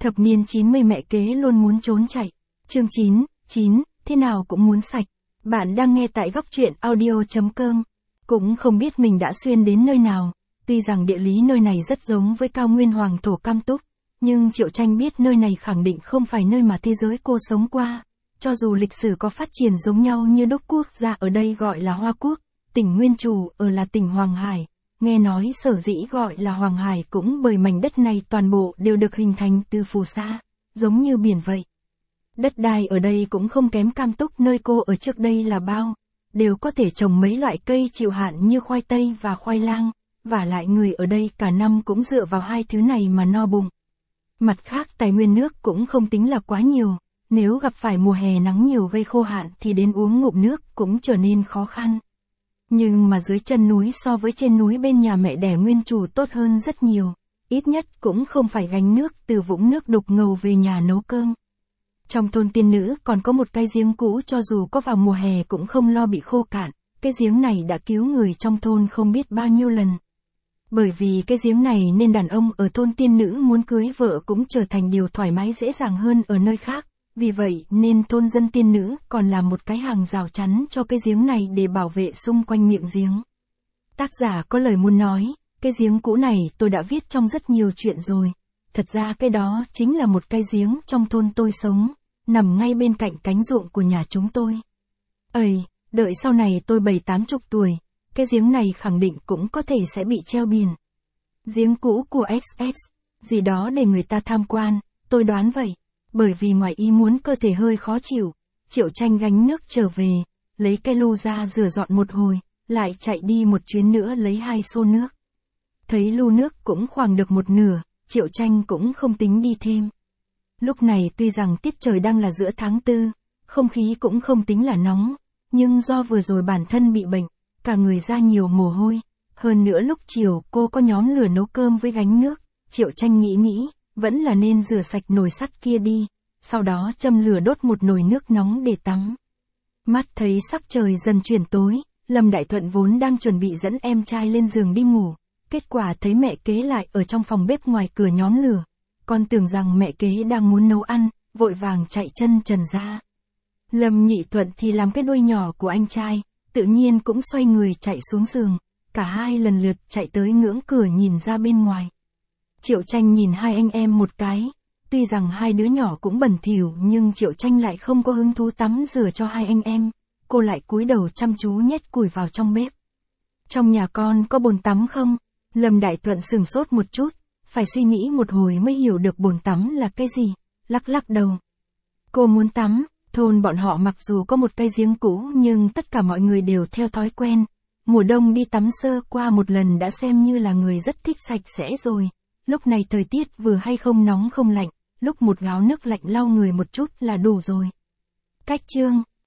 Thập niên 90 mẹ kế luôn muốn trốn chạy. Chương 9, thế nào cũng muốn sạch. Bạn đang nghe tại góc truyện audio.com. Cũng không biết mình đã xuyên đến nơi nào. Tuy rằng địa lý nơi này rất giống với cao nguyên hoàng thổ Cam Túc, nhưng Triệu Tranh biết nơi này khẳng định không phải nơi mà thế giới cô sống qua. Cho dù lịch sử có phát triển giống nhau như đúc quốc gia ở đây gọi là Hoa Quốc, tỉnh nguyên chủ ở là tỉnh Hoàng Hải. Nghe nói sở dĩ gọi là Hoàng Hải cũng bởi mảnh đất này toàn bộ đều được hình thành từ phù sa, giống như biển vậy. Đất đai ở đây cũng không kém Cam Túc nơi cô ở trước đây là bao, đều có thể trồng mấy loại cây chịu hạn như khoai tây và khoai lang, và lại người ở đây cả năm cũng dựa vào hai thứ này mà no bụng. Mặt khác tài nguyên nước cũng không tính là quá nhiều, nếu gặp phải mùa hè nắng nhiều gây khô hạn thì đến uống ngụm nước cũng trở nên khó khăn. Nhưng mà dưới chân núi so với trên núi bên nhà mẹ đẻ nguyên chủ tốt hơn rất nhiều, ít nhất cũng không phải gánh nước từ vũng nước đục ngầu về nhà nấu cơm. Trong thôn tiên nữ còn có một cái giếng cũ cho dù có vào mùa hè cũng không lo bị khô cạn, cái giếng này đã cứu người trong thôn không biết bao nhiêu lần. Bởi vì cái giếng này nên đàn ông ở thôn tiên nữ muốn cưới vợ cũng trở thành điều thoải mái dễ dàng hơn ở nơi khác. Vì vậy nên thôn dân tiên nữ còn làm một cái hàng rào chắn cho cái giếng này để bảo vệ xung quanh miệng giếng. Tác giả có lời muốn nói, cái giếng cũ này tôi đã viết trong rất nhiều chuyện rồi. Thật ra cái đó chính là một cái giếng trong thôn tôi sống, nằm ngay bên cạnh cánh ruộng của nhà chúng tôi. Đợi sau này tôi 70-80 tuổi, cái giếng này khẳng định cũng có thể sẽ bị treo biển. Giếng cũ của XX, gì đó để người ta tham quan, tôi đoán vậy. Bởi vì ngoài ý muốn cơ thể hơi khó chịu, Triệu Tranh gánh nước trở về, lấy cái lu ra rửa dọn một hồi, lại chạy đi một chuyến nữa lấy 2 xô nước. Thấy lu nước cũng khoảng được một nửa, Triệu Tranh cũng không tính đi thêm. Lúc này tuy rằng tiết trời đang là giữa tháng 4, không khí cũng không tính là nóng, nhưng do vừa rồi bản thân bị bệnh, cả người ra nhiều mồ hôi. Hơn nữa lúc chiều cô có nhóm lửa nấu cơm với gánh nước, Triệu Tranh nghĩ, vẫn là nên rửa sạch nồi sắt kia đi, sau đó châm lửa đốt một nồi nước nóng để tắm. Mắt thấy sắc trời dần chuyển tối, Lâm Đại Thuận vốn đang chuẩn bị dẫn em trai lên giường đi ngủ, kết quả thấy mẹ kế lại ở trong phòng bếp ngoài cửa nhóm lửa. Con tưởng rằng mẹ kế đang muốn nấu ăn, vội vàng chạy chân trần ra. Lâm Nhị Thuận thì làm cái đuôi nhỏ của anh trai, tự nhiên cũng xoay người chạy xuống giường, cả hai lần lượt chạy tới ngưỡng cửa nhìn ra bên ngoài. Triệu Tranh nhìn hai anh em một cái, tuy rằng hai đứa nhỏ cũng bẩn thỉu nhưng Triệu Tranh lại không có hứng thú tắm rửa cho hai anh em, cô lại cúi đầu chăm chú nhét củi vào trong bếp. Trong nhà con có bồn tắm không? Lâm Đại Thuận sửng sốt một chút, phải suy nghĩ một hồi mới hiểu được bồn tắm là cái gì, lắc đầu. Cô muốn tắm, thôn bọn họ mặc dù có một cái giếng cũ nhưng tất cả mọi người đều theo thói quen. Mùa đông đi tắm sơ qua một lần đã xem như là người rất thích sạch sẽ rồi. Lúc này thời tiết vừa hay không nóng không lạnh, lúc một gáo nước lạnh lau người một chút là đủ rồi. Cách chương